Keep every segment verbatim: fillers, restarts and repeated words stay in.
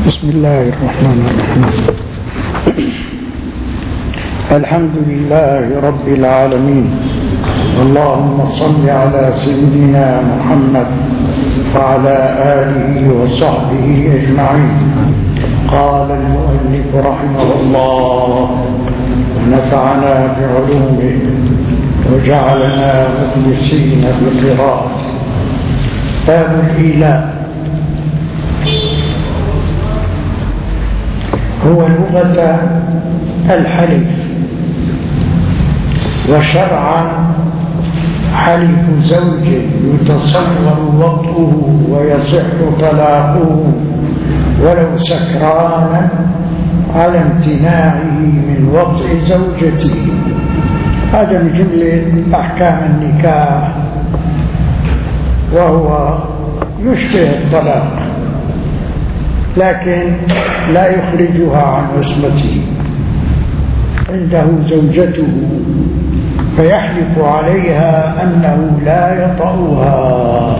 بسم الله الرحمن الرحيم. الحمد لله رب العالمين، اللهم صل على سيدنا محمد وعلى آله وصحبه أجمعين. قال المؤلف رحمه الله ونفعنا بعلومه وجعلنا مخلصين بقراءته. باب الإيلاء. هو لغة الحلف، وشرعا حلف زوج يتصور وطئه ويصح طلاقه ولو سكرانا على امتناعه من وطئ زوجته. هذا من جملة أحكام النكاح، وهو يشبه الطلاق لكن لا يخرجها عن عصمته. عنده زوجته فيحلف عليها أنه لا يطأها.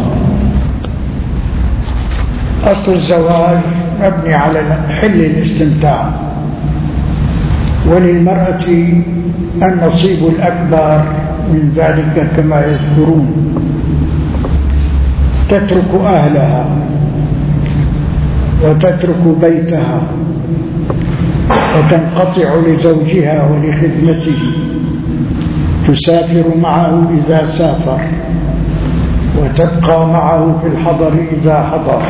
أصل الزواج مبني على حل الاستمتاع، وللمرأة النصيب الأكبر من ذلك كما يذكرون. تترك أهلها وتترك بيتها وتنقطع لزوجها ولخدمته، تسافر معه إذا سافر وتبقى معه في الحضر إذا حضر،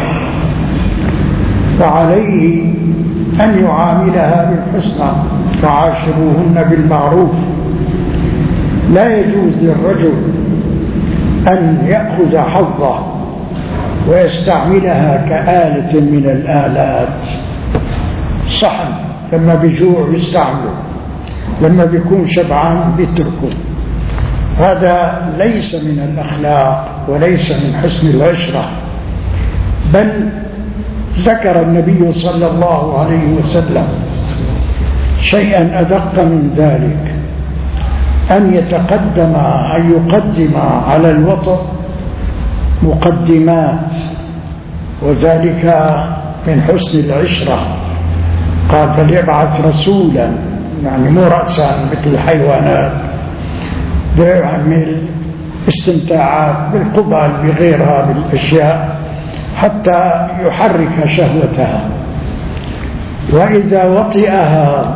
وعليه أن يعاملها بالحسنى وعاشروهن بالمعروف. لا يجوز للرجل أن يأخذ حظه ويستعملها كآلة من الآلات. صحن لما بيجوع بيستعمله، لما بيكون شبعان بيتركه. هذا ليس من الأخلاق وليس من حسن العشرة، بل ذكر النبي صلى الله عليه وسلم شيئا أدق من ذلك، أن يتقدم أن يقدم على الوطء مقدمات، وذلك من حسن العشرة. قال فليبعث رسولا، يعني مو رأسا مثل الحيوانات بيعمل استمتاعات بالقبل بغيرها بالأشياء حتى يحرك شهوتها. وإذا وطئها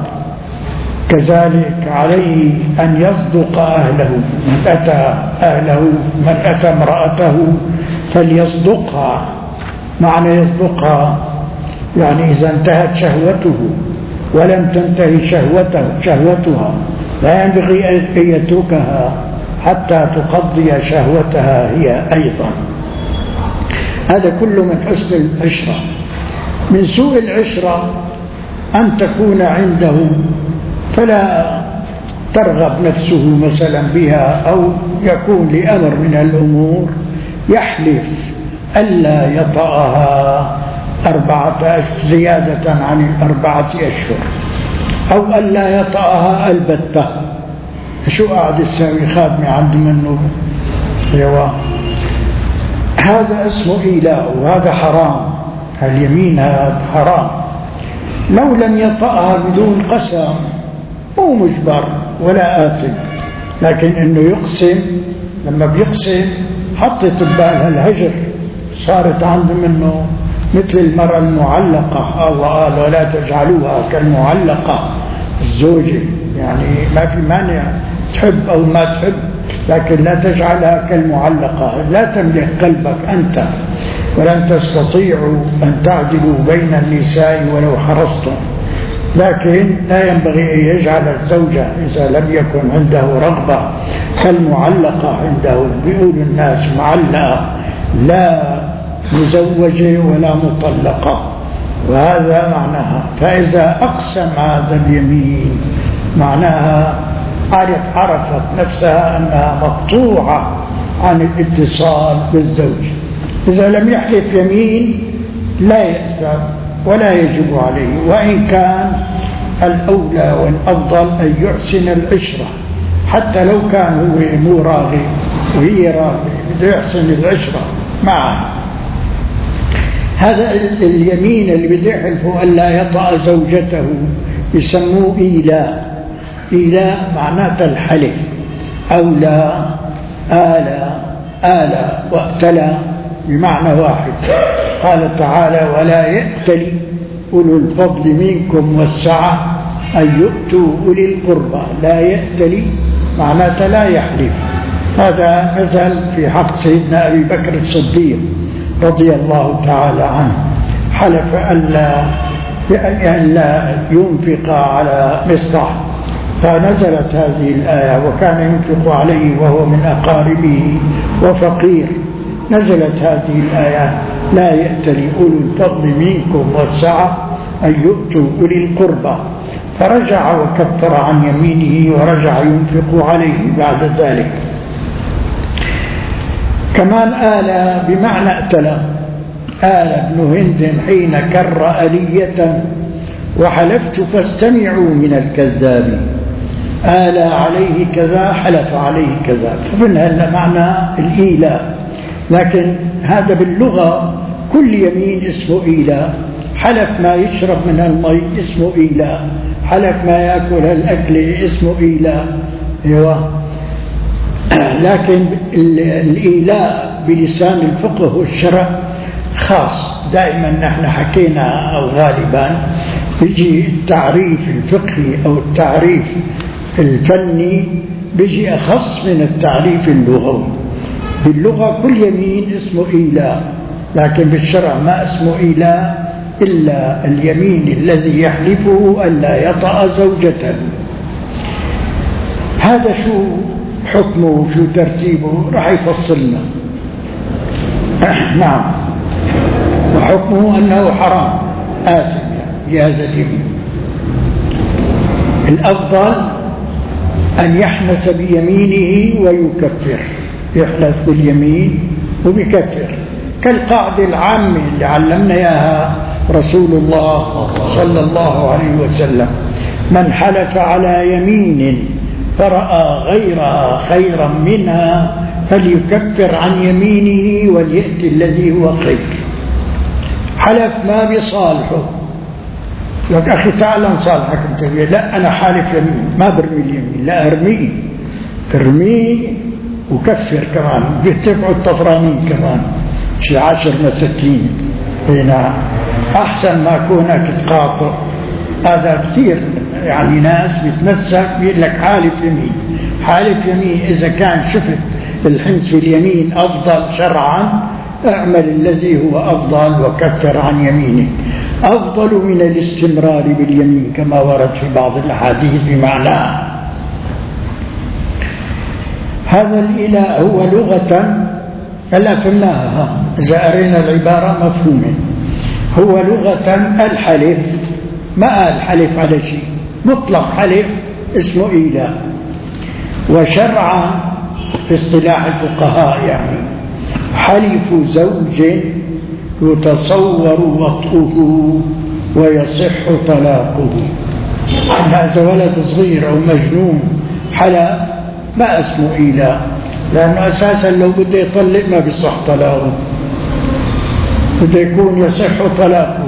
كذلك عليه أن يصدق أهله. من أتى أهله من أتى امرأته فليصدقها. معنى يصدقها يعني إذا انتهت شهوته ولم تنتهي شهوته شهوتها لا ينبغي أن يتركها حتى تقضي شهوتها هي أيضا. هذا كله من حسن العشرة. من سوء العشرة أن تكون عنده فلا ترغب نفسه مثلا بها، أو يكون لأمر من الأمور يحلف ألا يطأها أربعة أشهر زيادة عن الأربعة أشهر، أو ألا يطأها البتة. شو قاعد يساوي خادمة عند منه يوا. هذا اسمه إيلاء، وهذا حرام. اليمين هذا حرام. لو لم يطأها بدون قسم مو مجبر ولا آثم، لكن انه يقسم. لما بيقسم حطت ببالها الهجر، صارت عنده منه مثل المرأة المعلقة. الله قال ولا تجعلوها كالمعلقة الزوجة، يعني ما في مانع تحب أو ما تحب، لكن لا تجعلها كالمعلقة. لا تملك قلبك أنت، ولن تستطيعوا أن تعدلوا بين النساء ولو حرصتم. لكن لا ينبغي أن يجعل الزوجة إذا لم يكن عنده رغبة كالمعلقة عنده. بيقول الناس معلقة، لا مزوجة ولا مطلقة، وهذا معناها. فإذا أقسم هذا اليمين معناها عرف عرفت نفسها أنها مقطوعة عن الاتصال بالزوج. إذا لم يحلف يمين لا يأثم ولا يجب عليه، وإن كان الأولى والأفضل أن يحسن العشرة، حتى لو كان هو مو راغب وهي راغبة بده يحسن العشرة معه. هذا اليمين اللي بده يحلفه ألا يطأ زوجته يسموه إيلاء. إيلاء معناته الحلف. أولى، آلى، آلى وابتلى بمعنى واحد. قال تعالى: ولا يأتل أولو الفضل منكم والسعة أن يؤتوا أولي القربى. لا يأتل معناته لا يحلف. هذا مثل في حق سيدنا أبي بكر الصديق رضي الله تعالى عنه، حلف ألا ألا ينفق على مصطح، فنزلت هذه الآية: وكان ينفق عليه وهو من أقاربه وفقير. نزلت هذه الآية: لا يأتل أولو الفضل منكم والسعة أن يؤتوا أولي القربى. فرجع وكفر عن يمينه ورجع ينفق عليه بعد ذلك. كمان آلى بمعنى ائتلى. آل ابن هند حين كر ألية وحلفت فاستمعوا من الكذاب. آلى عليه كذا، حلف عليه كذا، فمنها معنى الإيلاء. لكن هذا باللغة كل يمين اسمه إيلاء. حلف ما يشرب من المي اسمه إيلاء، حلف ما يأكل الأكل اسمه إيلاء. أيوة. لكن الإيلاء بلسان الفقه والشرع خاص. دائما نحن حكينا أو غالبا بيجي التعريف الفقهي أو التعريف الفني بيجي أخص من التعريف اللغوي. باللغة كل يمين اسمه إيلاء، لكن بالشرع ما اسمه إيلاء إلا اليمين الذي يحلفه ألا يطأ زوجته. هذا شو حكمه وشو ترتيبه راح يفصلنا. نعم. وحكمه أنه حرام آثم بهذا اليمين. الأفضل أن يحنث بيمينه ويكفر. يحنث باليمين وبيكفر، كالقاعدة العامة اللي علمنا إياها رسول الله صلى الله عليه وسلم: من حلف على يمين فرأى غيرها خيرا منها فليكفر عن يمينه وليأتي الذي هو خير. حلف ما بصالحه، لك أخي تعال نصالحك أنت، لا أنا حالف يمين ما برمي اليمين، لا أرميه ارميه وكفر كمان. بيتبعوا الطفرانين كمان شي عشر مساكين. هنا أحسن ما كونك تقاطع. هذا كثير يعني ناس بيتمسك بيقول لك حالف يمين حالف يمين. إذا كان شفت الحنث في اليمين أفضل شرعا اعمل الذي هو أفضل وكفر عن يمينك. أفضل من الاستمرار باليمين كما ورد في بعض الأحاديث بمعناه. هذا الإله هو لغة هلا فهمناها، إذا أرينا العبارة مفهومة. هو لغة الحلف، ما قال حلف على شيء، مطلق حلف اسمه إله. وشرعا في اصطلاح الفقهاء يعني حلف زوج يتصور وطئه ويصح طلاقه. هذا ولد صغير أو مجنون حلف ما اسمه إله، لأنه أساسا لو بده يطلق ما بيصح طلاقه، بده يكون يصح طلاقه.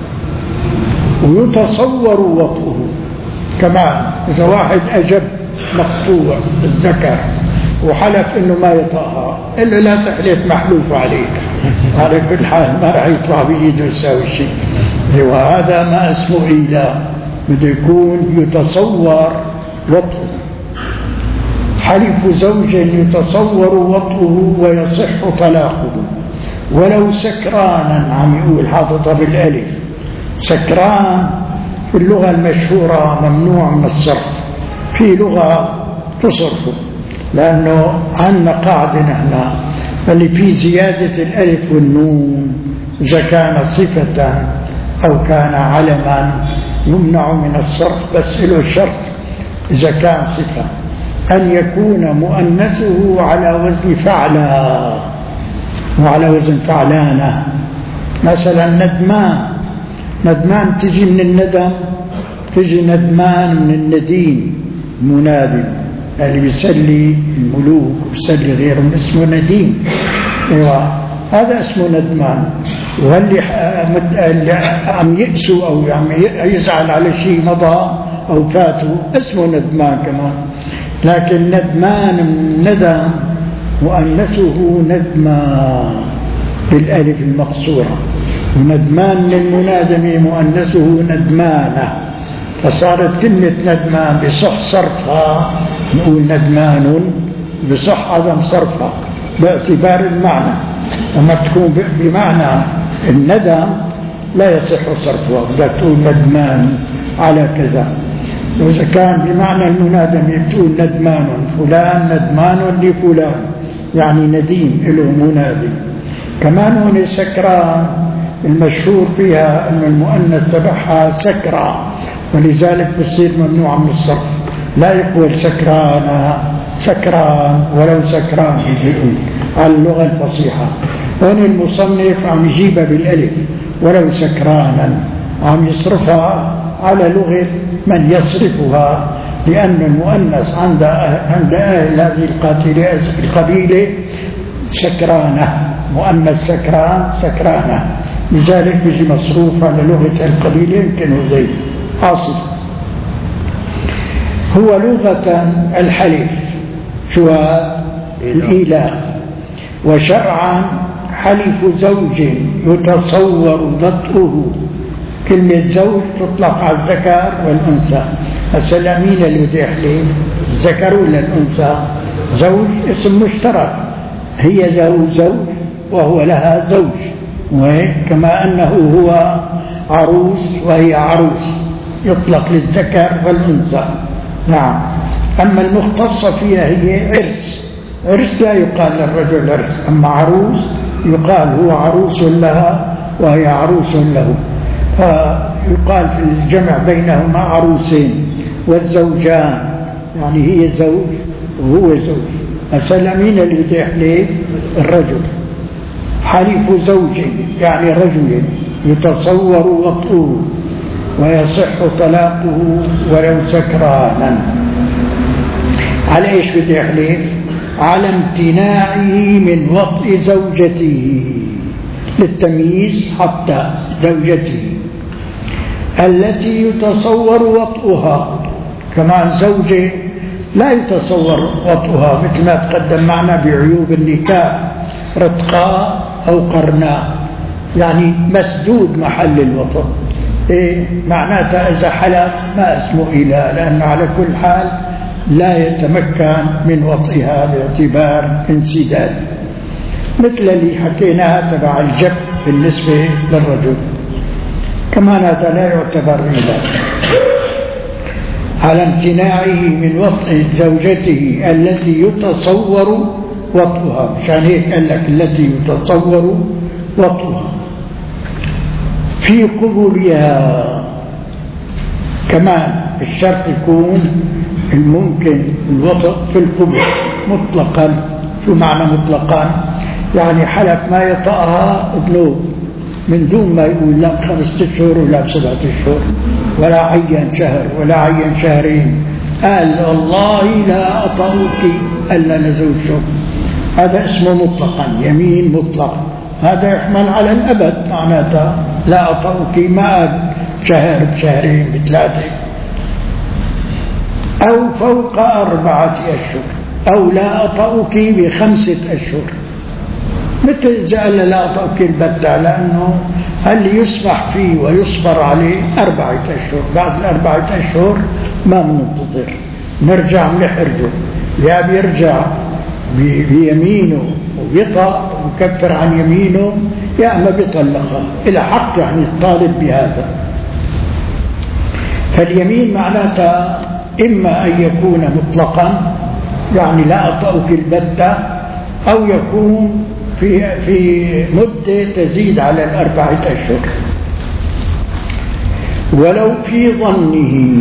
ويتصور وطئه كمان. إذا واحد أجب مقطوع الذكر وحلف إنه ما يطأها إلا لا تحلف محلوف عليك، على كل حال ما راح يطلع بإيده يساوي شيء. وهذا ما اسمه إله، بده يكون يتصور وطئه. حلف زوج يتصور وطئه ويصح طلاقه ولو سكرانا. عم يقول حاططها بالألف. سكران في اللغة المشهورة ممنوع من الصرف، في لغة تصرفه، لأنه عندنا قاعدة نحن اللي في زيادة الألف والنون إذا كان صفة أو كان علما يمنع من الصرف، بس له شرط إذا كان صفة أن يكون مؤنثه على وزن فعلا وعلى وزن فعلانة. مثلا ندمان، ندمان تجي من الندم، تجي ندمان من النديم، منادم اللي بيسلي الملوك وبيسلي غيرهم اسمه نديم. ايوه. هذا اسمه ندمان. واللي عم يأسوا أو عم يزعل على شيء مضى أو فاتوا اسمه ندمان كمان. لكن ندمان ندم مؤنثه ندمان بالألف المقصورة، وندمان للمنادم مؤنثه ندمانة، فصارت كلمة ندمان بصح صرفها نقول ندمان، بصح عدم صرفها باعتبار المعنى. وما تكون بمعنى الندم لا يصح صرفها، بدك تقول ندمان على كذا. وإذا كان بمعنى المنادم بتقول ندمان فلان ندمان لفلان، يعني نديم له منادي. كمان هون سكران المشهور فيها أن المؤنث تبعها سكرى، ولذلك بصير ممنوع من الصرف، لا يقول سكران سكران ولو سكران يقول على اللغة الفصيحة. هون المصنف عم يجيبها بالألف ولو سكرانا، عم يصرفها على لغة من يصرفها، لأن المؤنث عند عند أهل هذه القبيلة سكرانة، مؤنث سكران سكرانة، لذلك بيجي مصروف على لغة القبيلة. يمكن هو زي حاصل. هو لغة الحلف شو الإيلاء، وشرعا حلف زوج يتصور وطئه. كلمة زوج تطلق على الذكر والأنثى. هسه مين اللي بده يحلف، الذكر ولا الأنثى؟ زوج اسم مشترك، هي زوج زوج وهو لها زوج، كما أنه هو عروس وهي عروس، يطلق للذكر والأنثى. نعم. أما المختصة فيها هي عرس، عرس لا يقال للرجل عرس، أما عروس يقال هو عروس لها وهي عروس له، فيقال في الجمع بينهما عروسين. والزوجان يعني هي زوج وهو زوج. هسه مين اللي بده يحلف؟ الرجل. حلف زوج يعني رجل يتصور وطئه ويصح طلاقه ولو سكرانا. على ايش بده يحلف؟ على امتناعه من وطئ زوجته، للتمييز حتى زوجته التي يتصور وطئها. كمان زوجة لا يتصور وطئها، مثل ما تقدم معنا بعيوب النكاح، رتقاء أو قرناء، يعني مسدود محل الوطئ. إيه معناتها؟ إذا حلف ما اسمه إله، لأنه على كل حال لا يتمكن من وطئها باعتبار انسداد، مثل اللي حكيناها تبع الجب بالنسبة للرجل. كمان هذا لا يعتبر إله. على امتناعه من وطئ زوجته التي يتصور وطئها، مشان هيك قال لك التي يتصور وطئها في قبولها. كمان الشرط يكون الممكن الوطئ في القبول مطلقا. شو معنى مطلقا؟ يعني حلف ما يطأها ابنه من دون ما يقول لا بخمسة اشهر ولا بسبعة اشهر ولا عين شهر ولا عين شهرين، قال والله لا أطأك ألا لزوجته، هذا اسمه مطلقا، يمين مطلق. هذا يحمل على الأبد، معناته لا أطأك ما شهر بشهرين بثلاثة، أو فوق أربعة أشهر، أو لا أطأك بخمسة أشهر. مثل جعل لا أطأك البتة، لأنه اللي يسمح فيه ويصبر عليه أربعة أشهر، بعد الأربعة أشهر ما مننتظر، نرجع نحرجه، يا بيرجع بيمينه وبيطأ ويكفر عن يمينه، يا أما بيطلقها إلى حق، يعني الطالب بهذا. فاليمين معناتها إما أن يكون مطلقا يعني لا أطأك البتة، أو يكون في في مدة تزيد على الأربعة أشهر. ولو في ظنه.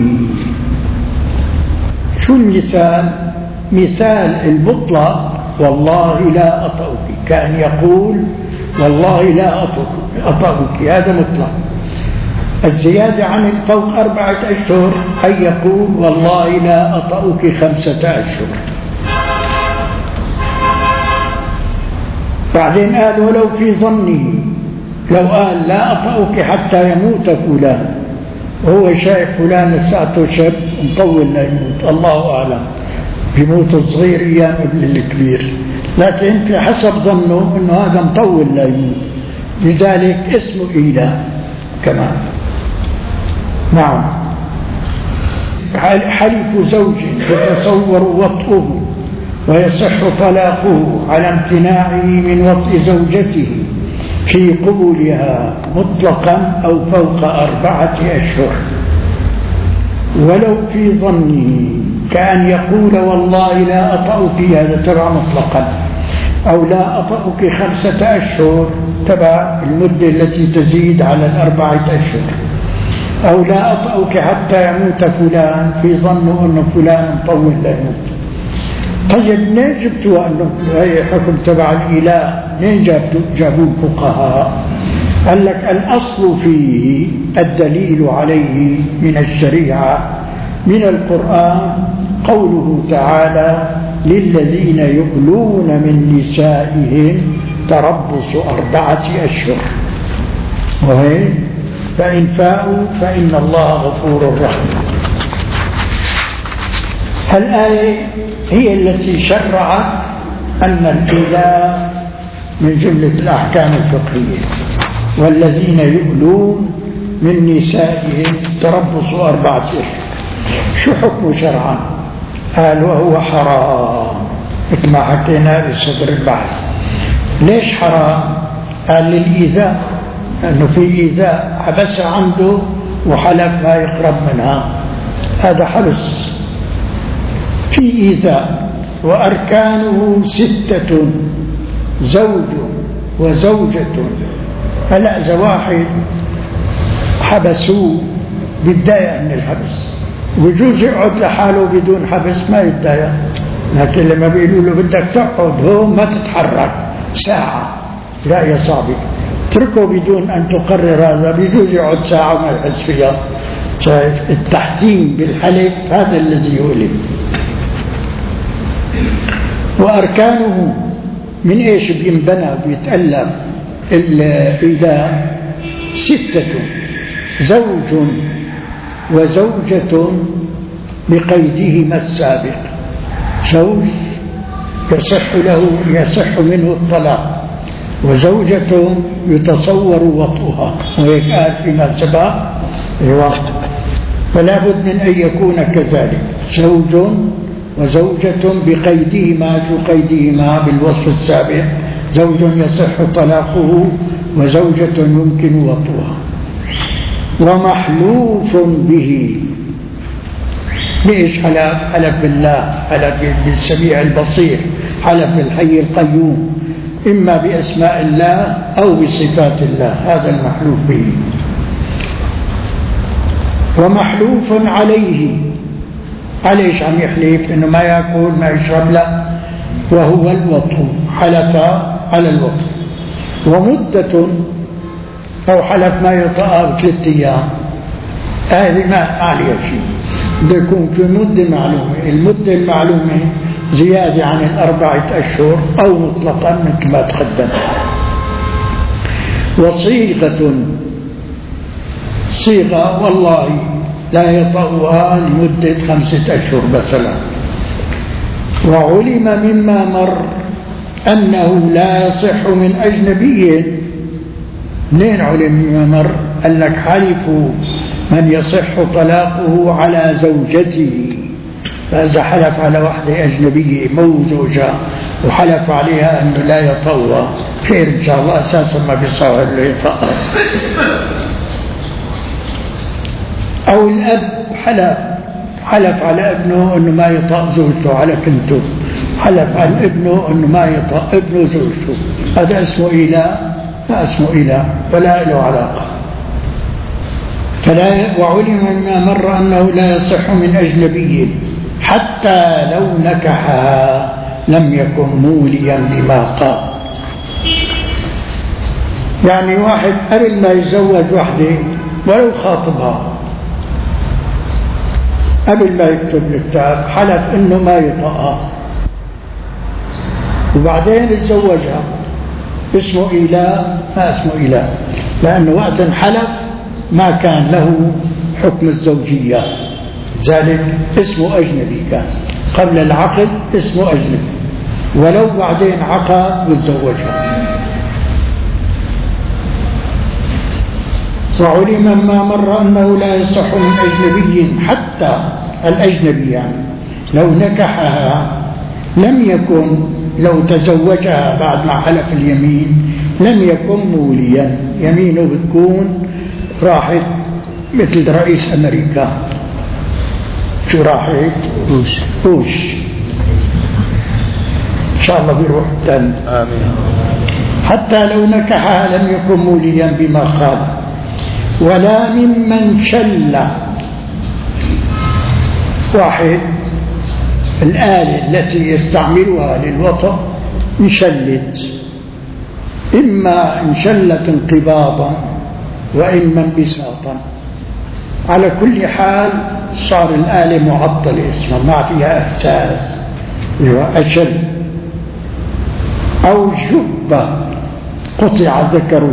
شو المثال؟ مثال المطلق والله لا أطأك، كأن يقول والله لا أطأك، هذا مطلق. الزيادة عن فوق أربعة أشهر أن يقول والله لا أطأك خمسة أشهر. بعدين قال ولو في ظنه، لو قال لا أطأك حتى يموت فلان وهو شايف فلان لساته شاب مطول لا يموت، الله أعلم بيموت الصغير أيام ابن الكبير، لكن في حسب ظنه أنه هذا مطول لا يموت، لذلك اسمه إيلاء كمان. نعم. حلف زوج يتصور وطئه ويصح طلاقه على امتناعه من وطئ زوجته في قبولها مطلقا أو فوق أربعة أشهر، ولو في ظنه كأن يقول والله لا أطأك، هذا تبع مطلقا، أو لا أطأك خمسة أشهر تبع المدة التي تزيد على الأربعة أشهر، أو لا أطأك حتى يموت فلان في ظنه أن فلان مطول لا يموت. طيب منين جبتوا أنه هي حكم تبع الإله؟ منين جابوا الفقهاء؟ قال لك الأصل فيه الدليل عليه من الشريعة من القرآن قوله تعالى للذين يؤلون من نسائهم تربص أربعة أشهر، وهي فإن فاءوا فإن الله غفور رحيم. الآية هي التي شرعت أن الإيلاء من جملة الأحكام الفقهية، والذين يؤلون من نسائهم تربص أربعة أشهر. شو حكم شرعا؟ قال وهو حرام مثل ما حكينا بصدر البحث. ليش حرام؟ قال للإيذاء، لأنه في إيذاء، حبس عنده وحلف ما يقرب منها، هذا حبس في إيذاء. وأركانه ستة، زوج وزوجة. هلا إذا واحد حبسوه بيتضايق من الحبس، وجوز يقعد لحاله بدون حبس ما يتضايق، لكن لما بيقولوا له بدك تقعد هون ما تتحرك ساعة، لا يا صاحبي اتركه بدون أن تقرر هذا، بيجوز يقعد ساعة وما يحس فيها. شايف التحكيم بالحلف هذا الذي يؤلم. وأركانه من إيش بينبنى بيتألف الإيلاء؟ ستة، زوج وزوجة بقيدهما السابق. زوج يصح له يصح منه الطلاق، وزوجة يتصور وطئها، وهيك قال فيما سبق فلا بد من أن يكون كذلك، زوج وزوجة بقيدهما، شو قيدهما؟ بالوصف السابق، زوج يصح طلاقه وزوجة يمكن وطئها. ومحلوف به، ليش حلف؟ حلف بالله، حلف بالسميع البصير، حلف بالحي القيوم، إما بأسماء الله أو بصفات الله، هذا المحلوف به. ومحلوف عليه، عليش عم يحلف؟ إنه ما يأكل ما يشرب، لا، وهو الوطء، حلف على الوطء. ومدة، أو حلف ما يطأ بثلاثة أيام، هذه ما عليها شيء، بده يكون في مدة معلومة، المدة المعلومة زيادة عن الأربعة أشهر أو مطلقا مثل ما تقدم. وصيغة، صيغة والله لا يطأها لمدة خمسة أشهر مثلا. وعلم مما مر أنه لا يصح من أجنبي. منين علم مما مر؟ قال لك حلفوا من يصح طلاقه على زوجته، فإذا حلف على واحدة أجنبية مو زوجة وحلف عليها أنه لا يطأها، خير إن شاء الله، أساسا ما بيصير له يطأها. أو الأب حلف حلف على ابنه أنه ما يطأ زوجته، على كنته حلف على ابنه أنه ما يطأ ابنه زوجته، هذا اسمه إيلاء؟ ما اسمه إيلاء ولا له علاقة. فلا. وعلم مما مر أنه لا يصح من أجنبي حتى لو نكحها لم يكن موليا بما قال. يعني واحد قبل ما يتزوج وحده ولو خاطبها، قبل ما يكتب الكتاب حلف انه ما يطأها، وبعدين يتزوجها اسمه إله ما اسمه إله، لأنه وقت حلف ما كان له حكم الزوجية، ذلك اسمه أجنبي، كان قبل العقد اسمه أجنبي، ولو بعدين عقد وتزوجها. وعلم ما مر أنه لا يصح من أجنبي، حتى الأجنبي يعني لو نكحها لم يكن، لو تزوجها بعد ما حلف اليمين لم يكن موليا، يمينه بتكون راحت مثل رئيس أمريكا، شو راحت؟ بوش بوش إن شاء الله بيروح تاني. آمين. حتى لو نكحها لم يكن موليا بما قال. ولا ممن شل، واحد الآلة التي يستعملها للوطء انشلت، إما انشلت انقباضا وإما انبساطا، على كل حال صار الآلة معطلة اسمها، ما فيها إحساس، أشل. أو جب قطع ذكره،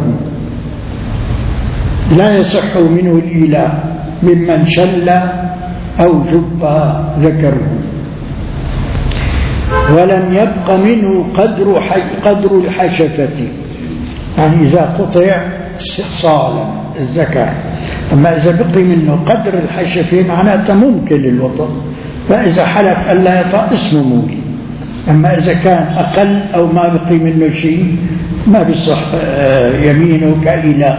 لا يصح منه الإله ممن شل أو جب ذكره. ولم يبق منه قدر قدر الحشفة، يعني إذا قطع استئصالا الذكر، أما إذا بقي منه قدر الحشفة معناته ممكن للوطن، فإذا حلف ألا يطأ اسمه مولي. أما إذا كان أقل أو ما بقي منه شيء ما بيصح يمينه كإله.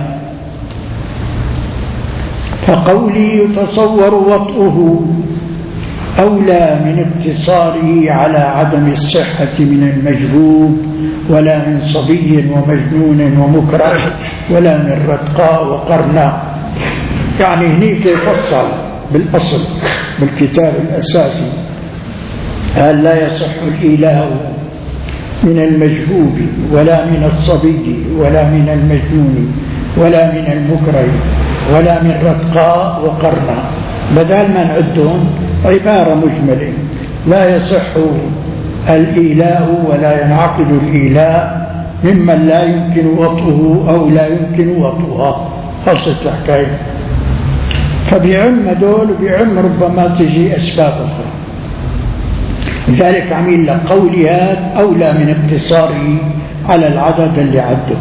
فقولي يتصور وطئه أولى من اقتصاره على عدم الصحة من المجبوب، ولا من صبي ومجنون ومكره، ولا من رتقاء وقرناء. يعني هنيك يفصل بالأصل بالكتاب الأساسي، قال لا يصح الإله من المجبوب ولا من الصبي ولا من المجنون ولا من المكره ولا من رتقاء وقرناء، بدل ما نعدهم عبارة مجملة. لا يصح الإيلاء ولا ينعقد الإيلاء ممن لا يمكن وطئه أو لا يمكن وطئها، خلصت الحكاية. فبيعم دول وبيعم ربما تجي أسباب أخرى، لذلك عميل لك قولي هذا أولى من اقتصاره على العدد اللي عده.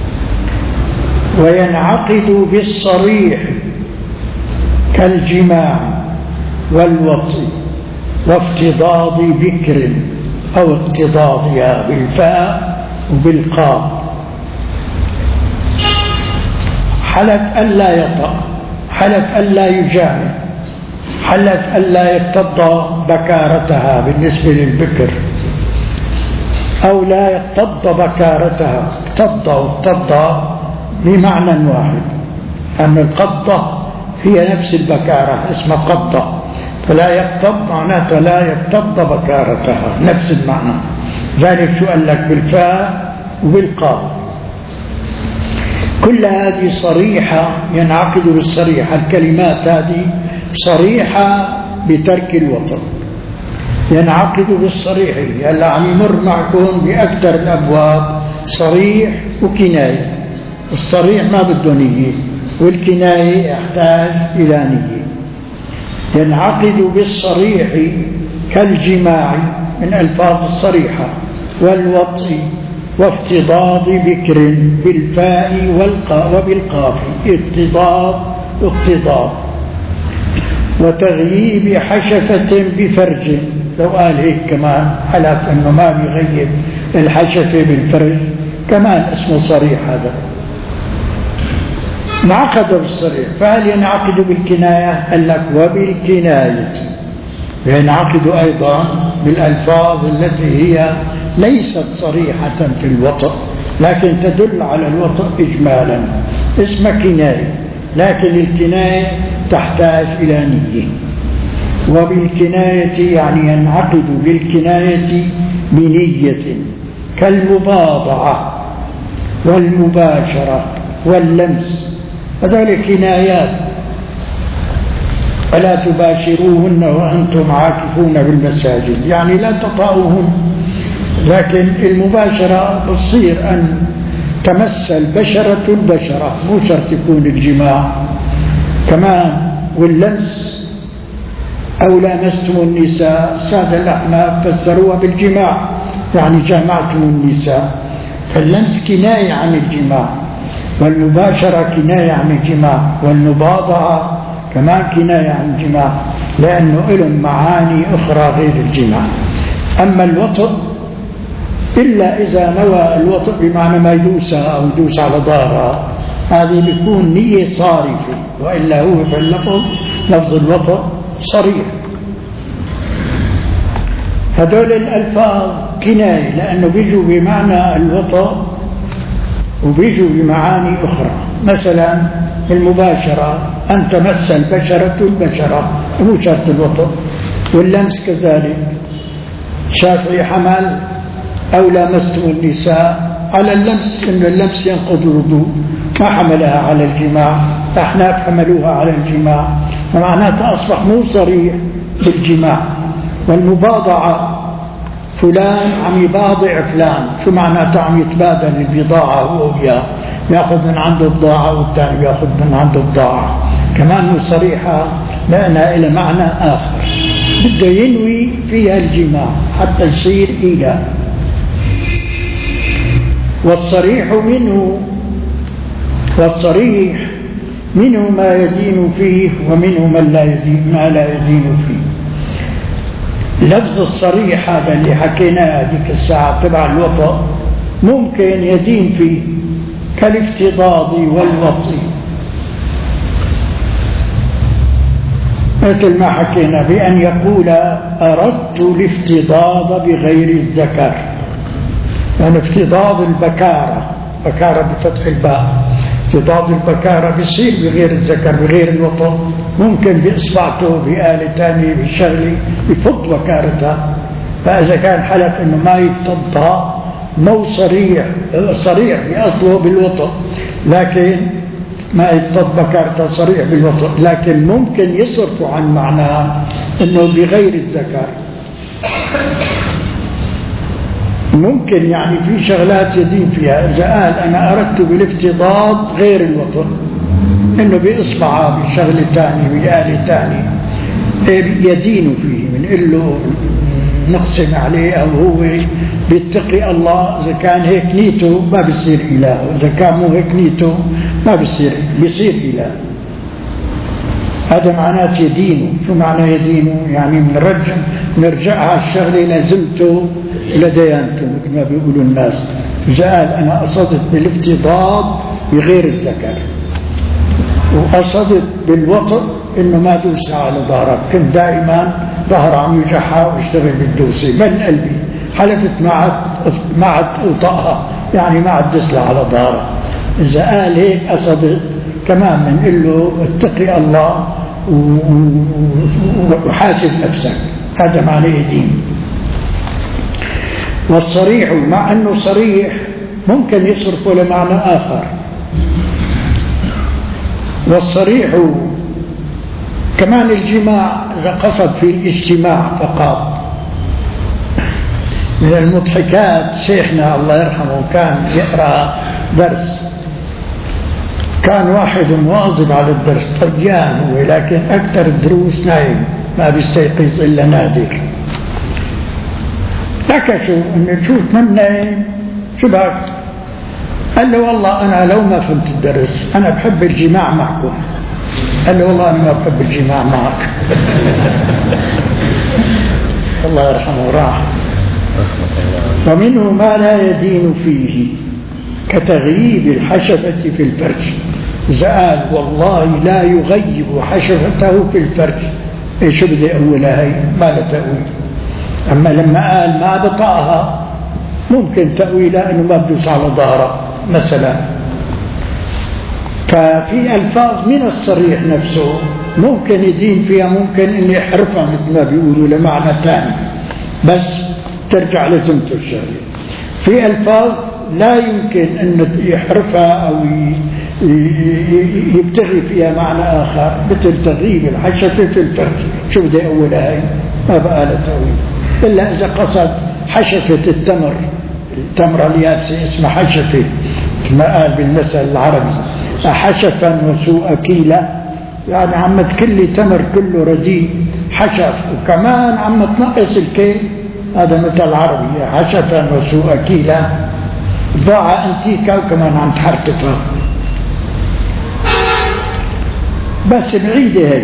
وينعقد بالصريح كالجماع والوطء وافتضاض بكر أو اقتضاضها بالفاء وبالقاف. حلف ألا يطأ، حلف ألا يجامع، حلف ألا يفتض بكارتها بالنسبة للبكر، أو لا يفتض بكارتها. افتض وافتض بمعنى واحد، أن القبضة هي نفس البكارة اسمها قبضة، فلا يفتض معناتها لا يفتض بكارتها، نفس المعنى. ذلك شو قال لك بالفاء وبالقاف. كل هذه صريحة، ينعقد بالصريحة، الكلمات هذه صريحة بترك الوطن، ينعقد بالصريح. هلا عم يمر معكم بأكثر الأبواب صريح وكناية. الصريح ما بده نية، والكناية يحتاج إلى نية. ينعقد بالصريح كالجماع من ألفاظ الصريحة، والوطء وافتضاض بكر بالفاء وبالقاف، افتضاض واقتضاض. وتغييب حشفة بفرج، لو قال هيك كمان حلف أنه ما بيغيب الحشفة بالفرج كمان اسمه صريح. هذا انعقد بالصريح. فهل ينعقد بالكناية؟ قال لك وبالكناية. ينعقد أيضا بالألفاظ التي هي ليست صريحة في الوطء لكن تدل على الوطء إجمالا، اسمها كناية، لكن الكناية تحتاج إلى نية. وبالكناية يعني ينعقد بالكناية بنية، كالمباضعة والمباشرة واللمس، هذول كنايات. ولا تباشروهن وأنتم عاكفون بالمساجد، يعني لا تطاؤوهن. لكن المباشرة بتصير أن تمس البشرة البشرة، مو شرط يكون الجماع كمان. واللمس أو لامستم النساء، سادة الأحناف فسروها بالجماع، يعني جامعتم النساء، فاللمس كناية عن الجماع، والمباشرة كناية عن الجماع، والمباضعة كمان كناية عن الجماع، لأنه لهم معاني أخرى غير الجماع. أما الوطء إلا إذا نوى الوطء بمعنى ما يدوسها أو يدوس على ظهرها، هذه بيكون نية صارفة، وإلا هو في اللفظ لفظ الوطء صريح. هذول الألفاظ كناية لأنه بيجوا بمعنى الوطء وبيجوا بمعاني أخرى. مثلا المباشرة أن تمس البشرة البشرة، مو شرط الوطء. واللمس كذلك، شافعي حمل أو لامستم النساء على اللمس، إن اللمس ينقض الوضوء، ما حملها على الجماع. أحناف حملوها على الجماع، ومعناتها أصبح مو صريح بالجماع. والمباضعة فلان عم يباضع فلان، شو معناتها؟ عم يتبادل البضاعة هو وياه، يأخذ من عنده بضاعة والثاني يأخذ من عنده بضاعة، كمان مو صريحة لأنها إلى معنى آخر، بده ينوي فيها الجماع حتى يصير إله. والصريح منه والصريح منه ما يدين فيه، ومنه من لا يدين ما لا يدين فيه. لفظ الصريح هذا اللي حكيناه هذيك الساعة تبع الوطء ممكن يدين فيه، كالافتضاض والوطء، مثل ما حكينا بأن يقول أردت الافتضاض بغير الذكر، يعني افتضاض البكارة، بكارة بفتح الباء، افتضاض البكارة بيصير بغير الذكر بغير الوطء، ممكن بإصبعته بآلة ثانية بالشغلة بفض بكارتها. فإذا كان حلف إنه ما يفتضها مو صريح، صريح بأصله بالوطء، لكن ما يفتض بكارتها صريح بالوطء، لكن ممكن يصرف عن معناه إنه بغير الذكر. ممكن يعني في شغلات يدين فيها، إذا قال أنا أردت بالافتضاض غير الوطن، إنه بإصبعه بشغل تاني بآلة تاني يدين فيه، من إله نقسم عليه أو هو بيتقي الله. إذا كان هيك نيته ما بيصير إله، إذا كان مو هيك نيته ما بيصير بيصير إله. هذا معناه يدينه. شو معنى يدينه؟ يعني بنرجع نرجعها الشغلة لازمته إلى ديانته، مثل ما بيقولوا الناس. إذا قال أنا أصدت بالافتضاض بغير الذكر، وأصدت بالوطء إنه ما دوسها على ظهرك، كنت دائما ظهر عم يجحها واشتغل بالدوسة من قلبي، حلفت ما عد ما عد أطأها، يعني ما عد دسلها على ظهرك. إذا قال هيك أصدت كمان من له اتقي الله وحاسب نفسك، هذا معنى يدين. والصريح مع أنه صريح ممكن يصرفه لمعنى آخر. والصريح كمان الجماع إذا قصد في الاجتماع فقط. من المضحكات شيخنا الله يرحمه كان يقرأ درس، كان واحد مواظب على الدرس طيان هو، لكن أكثر الدروس نايم ما بيستيقظ إلا نادر. نكشوا أن نشوف من نايم، شو بك؟ قال له والله أنا لو ما فهمت الدرس أنا بحب الجماع معكم. قال له والله أنا ما بحب الجماع معك. الله يرحمه راح. ومنه ما لا يدين فيه كتغييب الحشفة في الفرج. إذا قال والله لا يغيب حشفته في الفرج، إيش بدي أقولها هي؟ ما لا تأويل. أما لما قال ما بطأها ممكن تأويلها أنه ما بدوس على ظهره مثلا. ففي ألفاظ من الصريح نفسه ممكن يدين فيها، ممكن أن يحرفها مثل ما بيقولوا لمعنى ثاني، بس ترجع لزمته الشرعي. في ألفاظ لا يمكن أن يحرفها أو يبتغي فيها معنى آخر، مثل تغييب الحشفة في الفرج. شو بدي أقولها هي؟ ما بقى لها تأويل إلا إذا قصد حشفة التمر، التمرة اليابسة اسمها حشفة، ما قال بالمثل العربي أحشفا وسوء كيلة، يعني عم تكلي تمر كله رديء حشف، وكمان عم تنقص الكيل، هذا مثل عربي حشفا وسوء كيلة، ضاع انتيكا وكمان عم تحرتفها. بس بعيدة هي.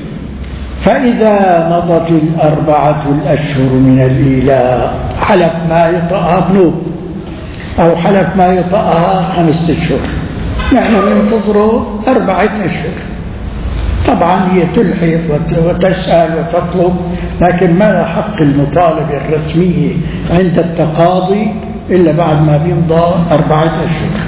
فإذا مضت الأربعة الأشهر من الإيلاء، حلف ما يطأها بنوب أو حلف ما يطأها خمسة أشهر، نحن ننتظره أربعة أشهر. طبعا هي تلحف وتسأل وتطلب، لكن ما حق المطالبة الرسمية عند التقاضي إلا بعد ما بيمضى أربعة أشهر.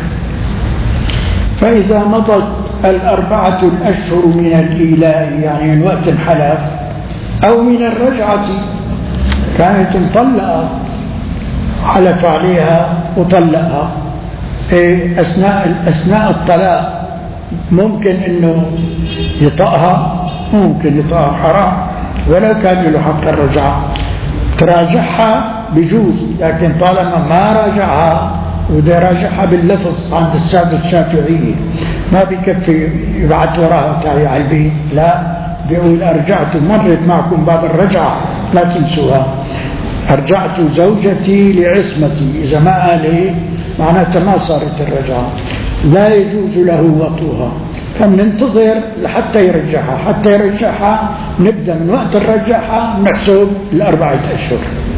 فإذا مضت الأربعة الأشهر من الإيلاء، يعني من وقت الحلف أو من الرجعة، كانت مطلقة حلف عليها وطلقها، أثناء أثناء الطلاق ممكن إنه يطأها، ممكن يطأها حرام ولو كان له حق الرجعة. تراجعها بجوز، لكن طالما ما راجعها وده راجعها باللفظ عند السادة الشافعية ما بيكفي يبعث وراها وتعي على البيت، لا بيقول أرجعت، مرت معكم باب الرجعة لا تنسوها، أرجعت زوجتي لعصمتي، إذا ما قال إيه معناتها ما صارت الرجعة، لا يجوز له وطئها. فمننتظر لحتى يرجعها، حتى يرجعها نبدأ من وقت الرجعها نحسب الأربعة أشهر.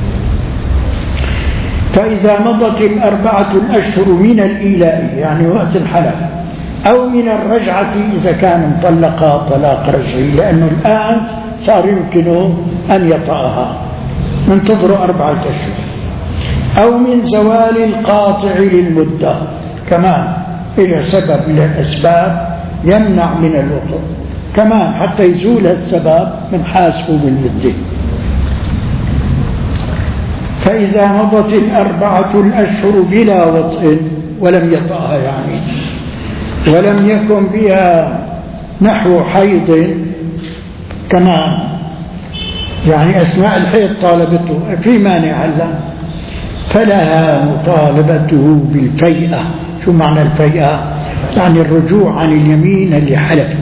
فإذا مضت الأربعة الأشهر من الإيلاء، يعني وقت الحلف، أو من الرجعة إذا كان مطلقا طلاق رجعي، لأنه الآن صار يمكنه أن يطأها، ننتظر أربعة أشهر. أو من زوال القاطع للمدة، كمان إلى سبب من الأسباب يمنع من الوطء، كمان حتى يزول السبب من حاسبه بالمدة. فإذا مضت الأربعة الأشهر بلا وطء ولم يطأها، يعني ولم يكن بها نحو حيض كمان، يعني أثناء الحيض طالبته في مانع هلا، فلها مطالبته بالفيئة. شو معنى الفيئة؟ يعني الرجوع عن اليمين اللي حلف،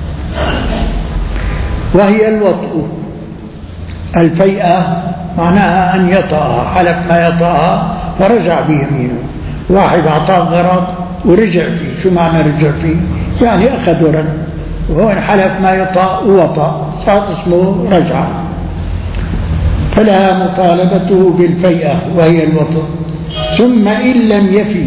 وهي الوطء. الفيئة معناها أن يطأها، حلف ما يطأها فرجع بيمينه، واحد أعطاه غرض ورجع فيه. شو معنى رجع فيه؟ يعني أخذ رد، وهو حلف ما يطأ ووطأ، صار اسمه رجع. فلها مطالبته بالفيئة وهي الوطء. ثم إن لم يفي،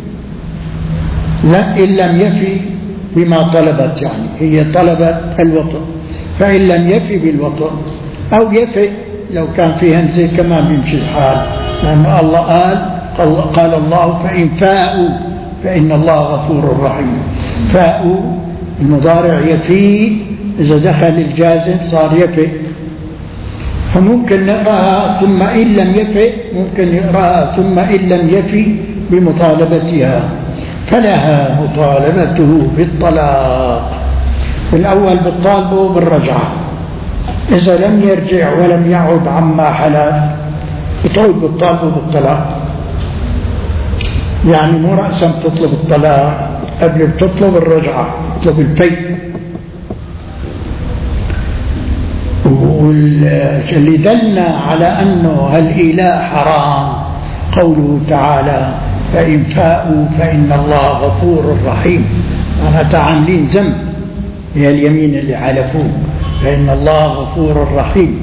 لا إن لم يفي بما طلبت، يعني هي طلبت الوطء، فإن لم يفي بالوطء أو يفي لو كان في همزة كمان بيمشي الحال، لأن الله قال قال الله فإن فاءوا فإن الله غفور رحيم. فاءوا المضارع يفي، إذا دخل الجازم صار يفي، فممكن نقراها ثم إن لم يفي، ممكن نقراها ثم إن لم يفي بمطالبتها. فلها مطالبته بالطلاق. الأول بالطالبه بالرجعة، إذا لم يرجع ولم يعد عما حلف بتعود بالطالبه بالطلاق. يعني مو رأسا تطلب الطلاق، قبل بتطلب الرجعة، تطلب الفيء. واللي دلنا على أنه هالإيلاء حرام قوله تعالى فإن فاءوا فإن الله غفور رحيم، أنا تعاملين ذنب هي اليمين اللي حلفوه، فإن الله غفور رحيم.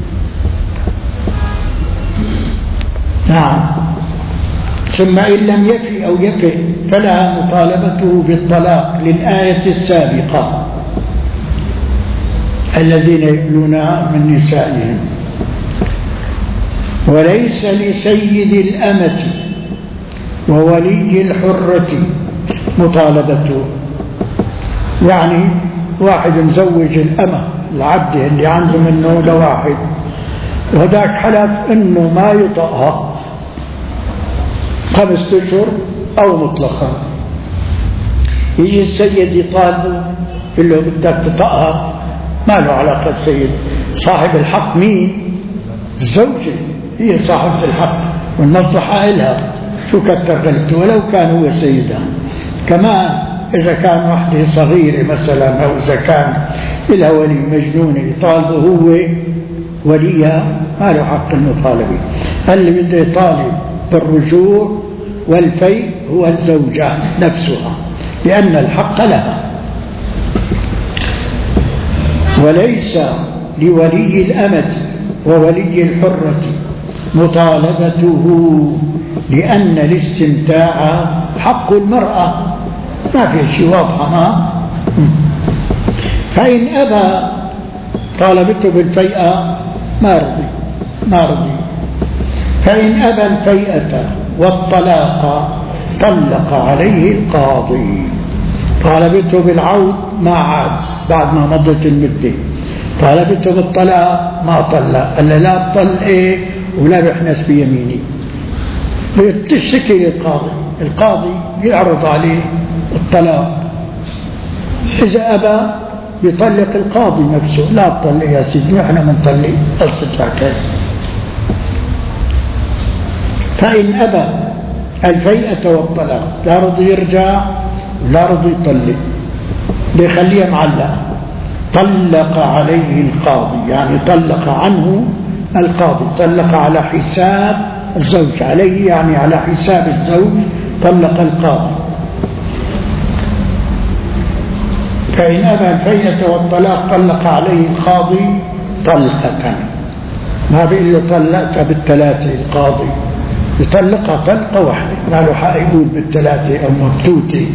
نعم. ثم إن لم يفي أو يفي فلها مطالبته بالطلاق للآية السابقة الذين يبلون من نسائهم. وليس لسيد الأمة وولي الحرة مطالبته، يعني واحد مزوج الأمة العبد اللي عنده منه لواحد، وذاك حلف انه ما يطأها خمسة اشهر او مطلقا، يجي السيد يطالبه يقول له بدك تطأها، ما له علاقة السيد، صاحب الحق مين؟ الزوجة هي صاحبة الحق والمصلحة إلها، شو كتر غلبته ولو كان هو سيدها. كمان إذا كان وحده صغيرة مثلا، أو إذا كان لها ولي مجنونة يطالبه هو وليها، ما له حق المطالبة. اللي بده يطالب بالرجوع والفيء هو الزوجة نفسها، لأن الحق لها. وليس لولي الأمة وولي الحرة مطالبته، لأن الاستمتاع حق المرأة، ما في شيء واضحة. ما فإن أبى طالبته بالفيئة ما رضي ما رضي فإن أبى الفيئة والطلاق طلق عليه القاضي. طالبته بالعود ما عاد بعد ما مضت المدة، طالبته بالطلاق ما طلق، قال لا بطلقه ولا بيحنس بيميني، بتشتكي للقاضي، القاضي يعرض عليه الطلاق. إذا أبى يطلق القاضي نفسه، لا تطلق يا سيدي احنا بنطلق قصة كذا. فإن أبى الفيئة والطلاق لا رضي يرجع لا رضي يطلق، بيخليها معلقة، طلق عليه القاضي، يعني طلق عنه القاضي، طلق على حساب الزوج، عليه يعني على حساب الزوج طلق القاضي. فإن أبى الفيئة والطلاق طلق عليه القاضي طلقة، ما بيقول له طلقت بالثلاثة، القاضي يطلقها طلقة واحدة، ما له حق يقول بالثلاثة أو مبتوتة،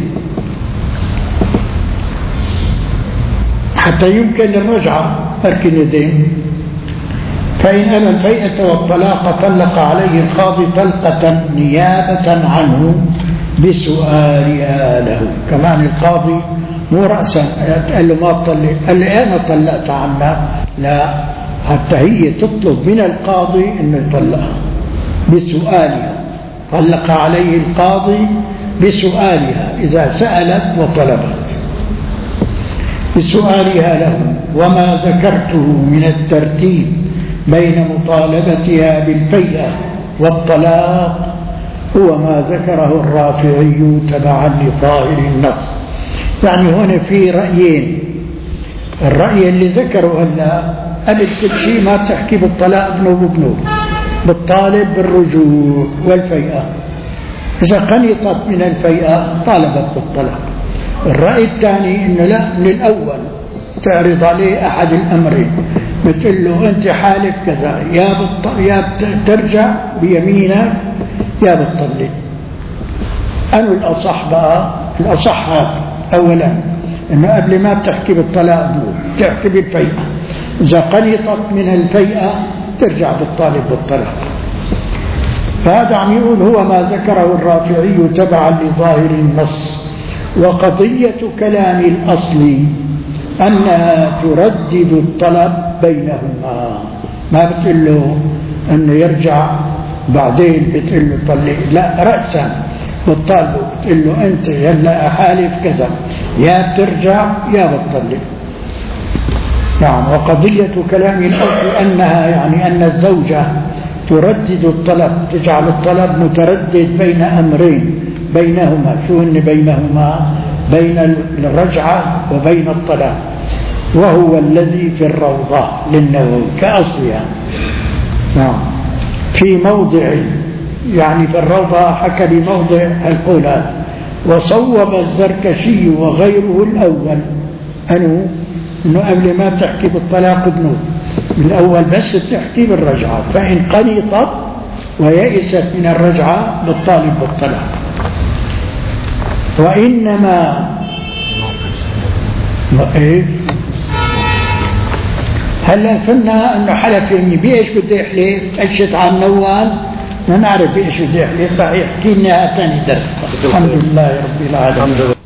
حتى يمكن الرجعة أركن يدين. فإن أبى الفيئة والطلاق طلق عليه القاضي طلقة نيابة عنه بسؤالها له. كمان القاضي مو رأسا قال له ما تطلق، قال لي أنا طلقت عنها، لا، حتى هي تطلب من القاضي أنه يطلقها بسؤالها. طلق عليه القاضي بسؤالها إذا سألت وطلبت، بسؤالها له. وما ذكرته من الترتيب بين مطالبتها بالفيئة والطلاق هو ما ذكره الرافعي تبعا لظاهر النص. يعني هنا في رأيين، الرأي اللي ذكره هلا قبل كل شيء ما تحكي بالطلاق بنوب بنوب، بالطالب بالرجوع والفيئة. إذا قنطت من الفيئة طالبت بالطلاق. الرأي الثاني إنه لا، من الأول تعرض عليه أحد الأمرين، بتقول له أنت حالف كذا، يا يا ترجع بيمينك يا بتطلق. أنا الأصح بقى، الأصح هذا أولا إنه قبل ما بتحكي بالطلاق بتحكي بالفيئة، إذا قنطت من الفيئة ترجع بالطالب بالطلاق. فهذا عم يقول هو ما ذكره الرافعي تبعا لظاهر النص. وقضية كلام الأصل أنها تردد الطلب بينهما، ما بتقول له أنه يرجع بعدين بتقول له طلق، لا، رأسا بالطالب بتقول له أنت يلا أحالف كذا، يا بترجع يا بتطلق. نعم. وقضية كلام الأصل أنها يعني أن الزوجة تردد الطلب، تجعل الطلب متردد بين أمرين بينهما. شو هن بينهما؟ بين الرجعة وبين الطلاق، وهو الذي في الروضة للنووي كأصلها. نعم. في موضع، يعني في الروضة حكى بموضع القول هذا. وصوب الزركشي وغيره الأول أنه إنه قبل ما تحكي بالطلاق بنوت، بالأول بس بتحكي بالرجعة، فإن قنطت ويئست من الرجعة بالطالب بالطلاق. وإنما إيه هلا فهمنا انه حلف يمين، بايش بده يحلف؟ اجت على النوال ما نعرف بايش بده يحلف، راح يحكي لنا ثاني درس. الحمد لله رب العالمين.